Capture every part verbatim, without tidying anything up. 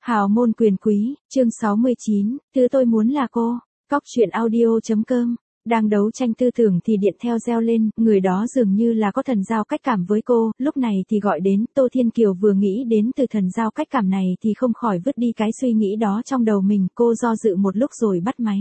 Hào môn quyền quý, chương sáu mươi chín, thứ tôi muốn là cô. Cóc truyện audio.com. Đang đấu tranh tư tưởng thì điện theo reo lên, người đó dường như là có thần giao cách cảm với cô, lúc này thì gọi đến, Tô Thiên Kiều vừa nghĩ đến từ thần giao cách cảm này thì không khỏi vứt đi cái suy nghĩ đó trong đầu mình, cô do dự một lúc rồi bắt máy.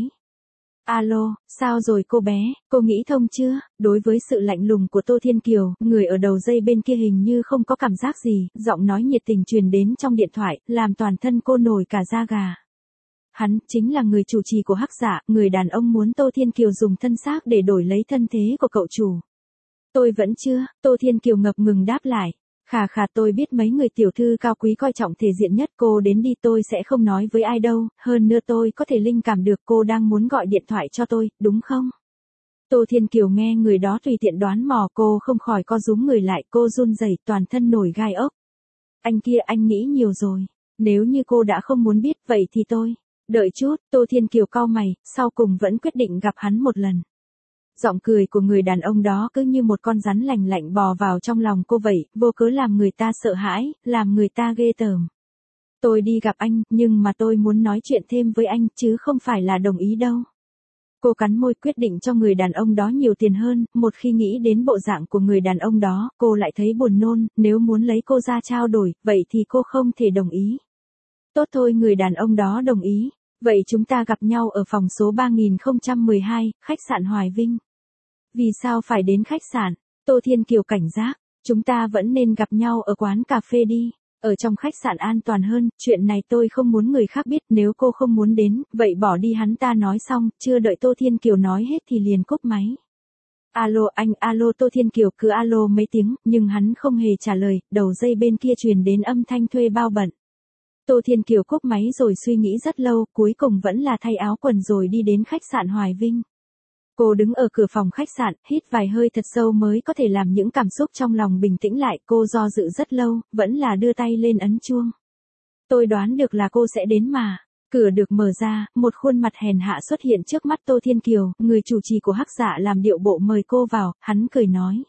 Alo, sao rồi cô bé, cô nghĩ thông chưa? Đối với sự lạnh lùng của Tô Thiên Kiều, người ở đầu dây bên kia hình như không có cảm giác gì, giọng nói nhiệt tình truyền đến trong điện thoại, làm toàn thân cô nổi cả da gà. Hắn chính là người chủ trì của Hắc Dạ, người đàn ông muốn Tô Thiên Kiều dùng thân xác để đổi lấy thân thế của cậu chủ. Tôi vẫn chưa, Tô Thiên Kiều ngập ngừng đáp lại. Khà khà, tôi biết mấy người tiểu thư cao quý coi trọng thể diện nhất, cô đến đi, tôi sẽ không nói với ai đâu, hơn nữa tôi có thể linh cảm được cô đang muốn gọi điện thoại cho tôi, đúng không? Tô Thiên Kiều nghe người đó tùy tiện đoán mò, cô không khỏi co rúm người lại, cô run rẩy, toàn thân nổi gai ốc. Anh kia, anh nghĩ nhiều rồi, nếu như cô đã không muốn biết, vậy thì tôi, đợi chút, Tô Thiên Kiều cau mày, sau cùng vẫn quyết định gặp hắn một lần. Giọng cười của người đàn ông đó cứ như một con rắn lành lạnh bò vào trong lòng cô vậy, vô cớ làm người ta sợ hãi, làm người ta ghê tởm. Tôi đi gặp anh, nhưng mà tôi muốn nói chuyện thêm với anh, chứ không phải là đồng ý đâu. Cô cắn môi quyết định cho người đàn ông đó nhiều tiền hơn, một khi nghĩ đến bộ dạng của người đàn ông đó, cô lại thấy buồn nôn, nếu muốn lấy cô ra trao đổi, vậy thì cô không thể đồng ý. Tốt thôi, người đàn ông đó đồng ý. Vậy chúng ta gặp nhau ở phòng số ba nghìn không trăm mười hai, khách sạn Hoài Vinh. Vì sao phải đến khách sạn? Tô Thiên Kiều cảnh giác, chúng ta vẫn nên gặp nhau ở quán cà phê đi. Ở trong khách sạn an toàn hơn, chuyện này tôi không muốn người khác biết, nếu cô không muốn đến, vậy bỏ đi, hắn ta nói xong, chưa đợi Tô Thiên Kiều nói hết thì liền cúp máy. Alo anh, alo, Tô Thiên Kiều cứ alo mấy tiếng, nhưng hắn không hề trả lời, đầu dây bên kia truyền đến âm thanh thuê bao bận. Tô Thiên Kiều cúp máy rồi suy nghĩ rất lâu, cuối cùng vẫn là thay áo quần rồi đi đến khách sạn Hoài Vinh. Cô đứng ở cửa phòng khách sạn, hít vài hơi thật sâu mới có thể làm những cảm xúc trong lòng bình tĩnh lại, cô do dự rất lâu, vẫn là đưa tay lên ấn chuông. Tôi đoán được là cô sẽ đến mà. Cửa được mở ra, một khuôn mặt hèn hạ xuất hiện trước mắt Tô Thiên Kiều, người chủ trì của Hắc Dạ làm điệu bộ mời cô vào, hắn cười nói.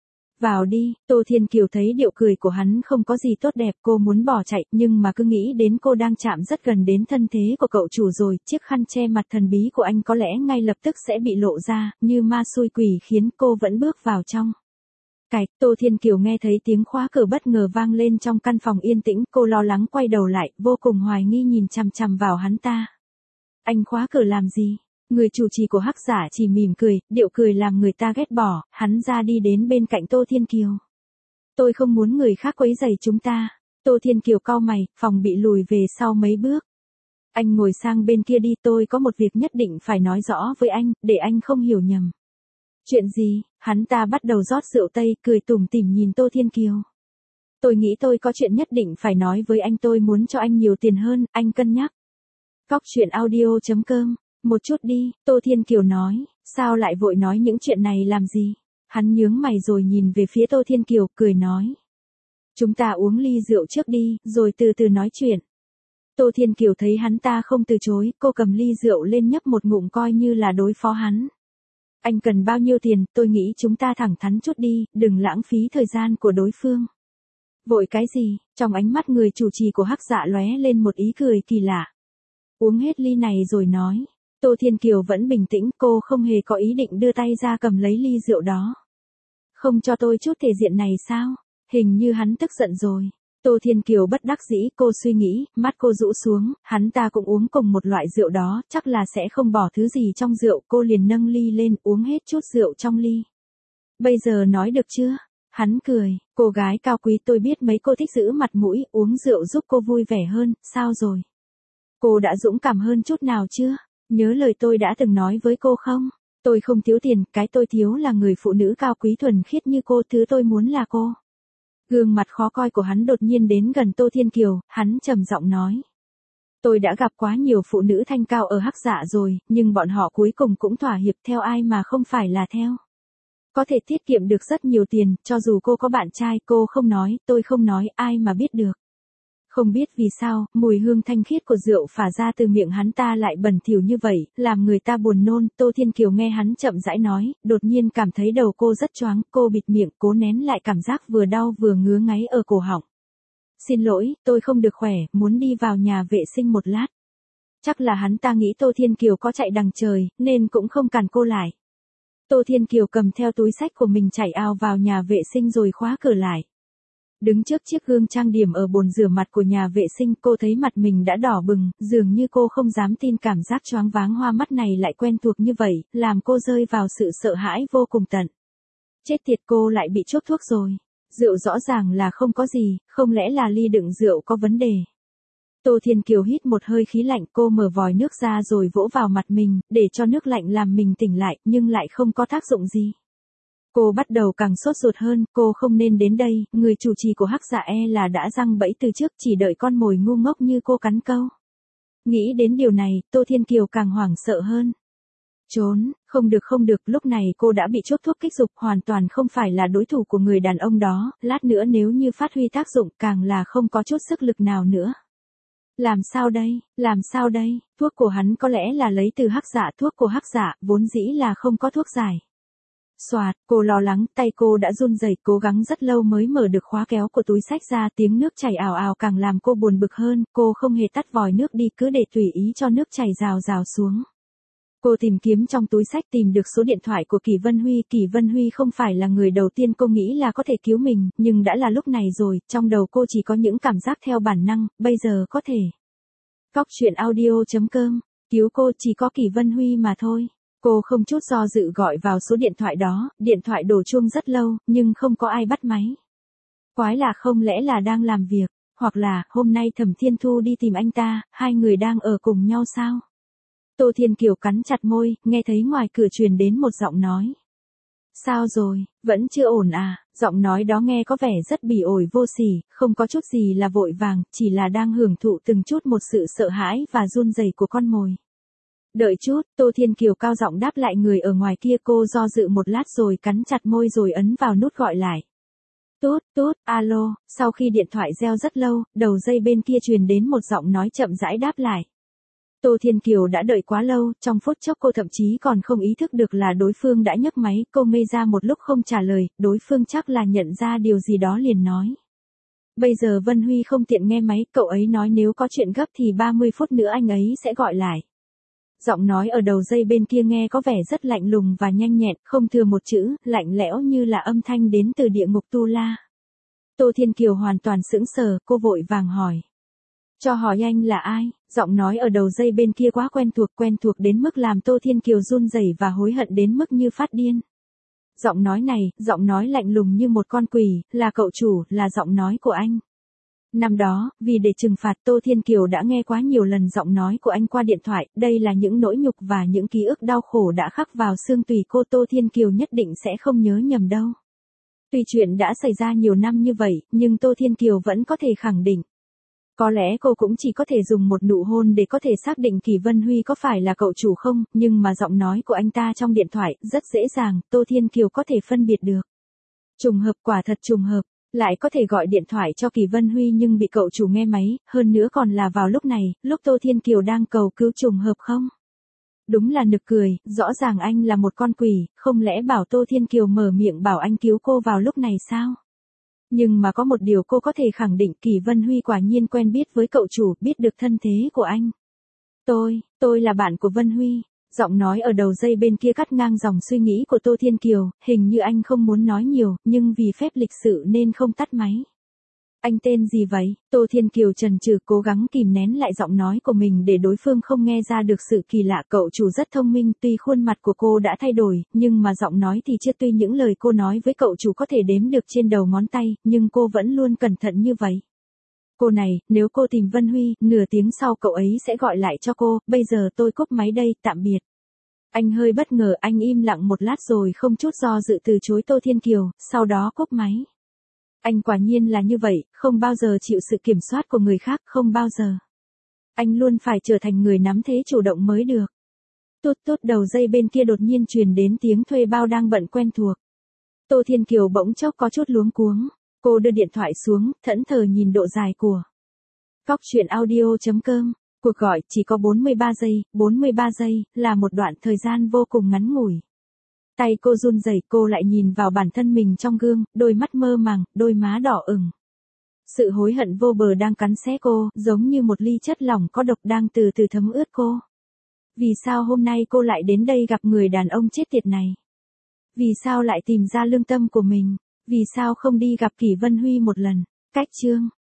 Vào đi, Tô Thiên Kiều thấy điệu cười của hắn không có gì tốt đẹp, cô muốn bỏ chạy, nhưng mà cứ nghĩ đến cô đang chạm rất gần đến thân thế của cậu chủ rồi, chiếc khăn che mặt thần bí của anh có lẽ ngay lập tức sẽ bị lộ ra, như ma xui quỷ khiến cô vẫn bước vào trong. Cạch, Tô Thiên Kiều nghe thấy tiếng khóa cửa bất ngờ vang lên trong căn phòng yên tĩnh, cô lo lắng quay đầu lại, vô cùng hoài nghi nhìn chằm chằm vào hắn ta. Anh khóa cửa làm gì? Người chủ trì của Hắc Giả chỉ mỉm cười, điệu cười làm người ta ghét bỏ, hắn ra đi đến bên cạnh Tô Thiên Kiều. Tôi không muốn người khác quấy rầy chúng ta. Tô Thiên Kiều cau mày, phòng bị lùi về sau mấy bước. Anh ngồi sang bên kia đi, tôi có một việc nhất định phải nói rõ với anh, để anh không hiểu nhầm. Chuyện gì? Hắn ta bắt đầu rót rượu tây, cười tủm tỉm nhìn Tô Thiên Kiều. Tôi nghĩ tôi có chuyện nhất định phải nói với anh, tôi muốn cho anh nhiều tiền hơn, anh cân nhắc. Cóc truyện audio.com. Một chút đi, Tô Thiên Kiều nói, sao lại vội nói những chuyện này làm gì? Hắn nhướng mày rồi nhìn về phía Tô Thiên Kiều, cười nói. Chúng ta uống ly rượu trước đi, rồi từ từ nói chuyện. Tô Thiên Kiều thấy hắn ta không từ chối, cô cầm ly rượu lên nhấp một ngụm coi như là đối phó hắn. Anh cần bao nhiêu tiền, tôi nghĩ chúng ta thẳng thắn chút đi, đừng lãng phí thời gian của đối phương. Vội cái gì? Trong ánh mắt người chủ trì của Hắc Dạ lóe lên một ý cười kỳ lạ. Uống hết ly này rồi nói. Tô Thiên Kiều vẫn bình tĩnh, cô không hề có ý định đưa tay ra cầm lấy ly rượu đó. Không cho tôi chút thể diện này sao? Hình như hắn tức giận rồi. Tô Thiên Kiều bất đắc dĩ, cô suy nghĩ, mắt cô rũ xuống, hắn ta cũng uống cùng một loại rượu đó, chắc là sẽ không bỏ thứ gì trong rượu, cô liền nâng ly lên, uống hết chút rượu trong ly. Bây giờ nói được chưa? Hắn cười, cô gái cao quý, tôi biết mấy cô thích giữ mặt mũi, uống rượu giúp cô vui vẻ hơn, sao rồi? Cô đã dũng cảm hơn chút nào chưa? Nhớ lời tôi đã từng nói với cô không? Tôi không thiếu tiền, cái tôi thiếu là người phụ nữ cao quý thuần khiết như cô, thứ tôi muốn là cô. Gương mặt khó coi của hắn đột nhiên đến gần Tô Thiên Kiều, hắn trầm giọng nói. Tôi đã gặp quá nhiều phụ nữ thanh cao ở Hắc Dạ rồi, nhưng bọn họ cuối cùng cũng thỏa hiệp, theo ai mà không phải là theo. Có thể tiết kiệm được rất nhiều tiền, cho dù cô có bạn trai, cô không nói, tôi không nói, ai mà biết được. Không biết vì sao, mùi hương thanh khiết của rượu phả ra từ miệng hắn ta lại bẩn thỉu như vậy, làm người ta buồn nôn. Tô Thiên Kiều nghe hắn chậm rãi nói, đột nhiên cảm thấy đầu cô rất choáng, cô bịt miệng, cố nén lại cảm giác vừa đau vừa ngứa ngáy ở cổ họng. Xin lỗi, tôi không được khỏe, muốn đi vào nhà vệ sinh một lát. Chắc là hắn ta nghĩ Tô Thiên Kiều có chạy đằng trời, nên cũng không cản cô lại. Tô Thiên Kiều cầm theo túi xách của mình chạy ào vào nhà vệ sinh rồi khóa cửa lại. Đứng trước chiếc gương trang điểm ở bồn rửa mặt của nhà vệ sinh, cô thấy mặt mình đã đỏ bừng, dường như cô không dám tin cảm giác choáng váng hoa mắt này lại quen thuộc như vậy, làm cô rơi vào sự sợ hãi vô cùng tận. Chết tiệt, cô lại bị chốt thuốc rồi. Rượu rõ ràng là không có gì, không lẽ là ly đựng rượu có vấn đề. Tô Thiên Kiều hít một hơi khí lạnh, cô mở vòi nước ra rồi vỗ vào mặt mình, để cho nước lạnh làm mình tỉnh lại, nhưng lại không có tác dụng gì. Cô bắt đầu càng sốt ruột hơn, cô không nên đến đây, người chủ trì của Hắc Dạ e là đã giăng bẫy từ trước, chỉ đợi con mồi ngu ngốc như cô cắn câu. Nghĩ đến điều này, Tô Thiên Kiều càng hoảng sợ hơn. Trốn, không được không được, lúc này cô đã bị chốt thuốc kích dục, hoàn toàn không phải là đối thủ của người đàn ông đó, lát nữa nếu như phát huy tác dụng càng là không có chút sức lực nào nữa. Làm sao đây, làm sao đây, thuốc của hắn có lẽ là lấy từ Hắc Dạ, thuốc của Hắc Dạ vốn dĩ là không có thuốc giải. Soạt, cô lo lắng, tay cô đã run rẩy, cố gắng rất lâu mới mở được khóa kéo của túi xách ra, tiếng nước chảy ào ào càng làm cô buồn bực hơn, cô không hề tắt vòi nước đi, cứ để tùy ý cho nước chảy rào rào xuống. Cô tìm kiếm trong túi xách tìm được số điện thoại của Kỳ Vân Huy, Kỳ Vân Huy không phải là người đầu tiên cô nghĩ là có thể cứu mình, nhưng đã là lúc này rồi, trong đầu cô chỉ có những cảm giác theo bản năng, bây giờ có thể. Cóc truyện audio chấm com, cứu cô chỉ có Kỳ Vân Huy mà thôi. Cô không chút do dự gọi vào số điện thoại đó, điện thoại đổ chuông rất lâu, nhưng không có ai bắt máy. Quái lạ, không lẽ là đang làm việc, hoặc là hôm nay Thẩm Thiên Thu đi tìm anh ta, hai người đang ở cùng nhau sao? Tô Thiên Kiều cắn chặt môi, nghe thấy ngoài cửa truyền đến một giọng nói. Sao rồi, vẫn chưa ổn à? Giọng nói đó nghe có vẻ rất bỉ ổi vô sỉ, không có chút gì là vội vàng, chỉ là đang hưởng thụ từng chút một sự sợ hãi và run rẩy của con mồi. Đợi chút, Tô Thiên Kiều cao giọng đáp lại người ở ngoài kia, cô do dự một lát rồi cắn chặt môi rồi ấn vào nút gọi lại. Tút, tút, alo, sau khi điện thoại reo rất lâu, đầu dây bên kia truyền đến một giọng nói chậm rãi đáp lại. Tô Thiên Kiều đã đợi quá lâu, trong phút chốc cô thậm chí còn không ý thức được là đối phương đã nhấc máy, cô ngây ra một lúc không trả lời, đối phương chắc là nhận ra điều gì đó liền nói. Bây giờ Vân Huy không tiện nghe máy, cậu ấy nói nếu có chuyện gấp thì ba mươi phút nữa anh ấy sẽ gọi lại. Giọng nói ở đầu dây bên kia nghe có vẻ rất lạnh lùng và nhanh nhẹn, không thừa một chữ, lạnh lẽo như là âm thanh đến từ địa ngục Tu La. Tô Thiên Kiều hoàn toàn sững sờ, cô vội vàng hỏi. Cho hỏi anh là ai? Giọng nói ở đầu dây bên kia quá quen thuộc, quen thuộc đến mức làm Tô Thiên Kiều run rẩy và hối hận đến mức như phát điên. Giọng nói này, giọng nói lạnh lùng như một con quỷ, là cậu chủ, là giọng nói của anh. Năm đó, vì để trừng phạt Tô Thiên Kiều đã nghe quá nhiều lần giọng nói của anh qua điện thoại, đây là những nỗi nhục và những ký ức đau khổ đã khắc vào xương tủy cô, Tô Thiên Kiều nhất định sẽ không nhớ nhầm đâu. Tuy chuyện đã xảy ra nhiều năm như vậy, nhưng Tô Thiên Kiều vẫn có thể khẳng định. Có lẽ cô cũng chỉ có thể dùng một nụ hôn để có thể xác định Kỳ Vân Huy có phải là cậu chủ không, nhưng mà giọng nói của anh ta trong điện thoại, rất dễ dàng, Tô Thiên Kiều có thể phân biệt được. Trùng hợp, quả thật trùng hợp, lại có thể gọi điện thoại cho Kỳ Vân Huy nhưng bị cậu chủ nghe máy, hơn nữa còn là vào lúc này, lúc Tô Thiên Kiều đang cầu cứu, trùng hợp không? Đúng là nực cười, rõ ràng anh là một con quỷ, không lẽ bảo Tô Thiên Kiều mở miệng bảo anh cứu cô vào lúc này sao? Nhưng mà có một điều cô có thể khẳng định, Kỳ Vân Huy quả nhiên quen biết với cậu chủ, biết được thân thế của anh. Tôi, tôi là bạn của Vân Huy. Giọng nói ở đầu dây bên kia cắt ngang dòng suy nghĩ của Tô Thiên Kiều, hình như anh không muốn nói nhiều, nhưng vì phép lịch sự nên không tắt máy. Anh tên gì vậy? Tô Thiên Kiều chần chừ, cố gắng kìm nén lại giọng nói của mình để đối phương không nghe ra được sự kỳ lạ. Cậu chủ rất thông minh, tuy khuôn mặt của cô đã thay đổi, nhưng mà giọng nói thì chưa, tuy những lời cô nói với cậu chủ có thể đếm được trên đầu ngón tay, nhưng cô vẫn luôn cẩn thận như vậy. Cô này, nếu cô tìm Vân Huy, nửa tiếng sau cậu ấy sẽ gọi lại cho cô, bây giờ tôi cúp máy đây, tạm biệt. Anh hơi bất ngờ, anh im lặng một lát rồi không chút do dự từ chối Tô Thiên Kiều, sau đó cúp máy. Anh quả nhiên là như vậy, không bao giờ chịu sự kiểm soát của người khác, không bao giờ. Anh luôn phải trở thành người nắm thế chủ động mới được. Tút tút, đầu dây bên kia đột nhiên truyền đến tiếng thuê bao đang bận quen thuộc. Tô Thiên Kiều bỗng chốc có chút luống cuống. Cô đưa điện thoại xuống, thẫn thờ nhìn độ dài của cóc truyện audio chấm com. Cuộc gọi chỉ có bốn mươi ba giây, bốn mươi ba giây, là một đoạn thời gian vô cùng ngắn ngủi. Tay cô run rẩy, cô lại nhìn vào bản thân mình trong gương, đôi mắt mơ màng, đôi má đỏ ửng. Sự hối hận vô bờ đang cắn xé cô, giống như một ly chất lỏng có độc đang từ từ thấm ướt cô. Vì sao hôm nay cô lại đến đây gặp người đàn ông chết tiệt này? Vì sao lại tìm ra lương tâm của mình? Vì sao không đi gặp Kỷ Vân Huy một lần? Cách chương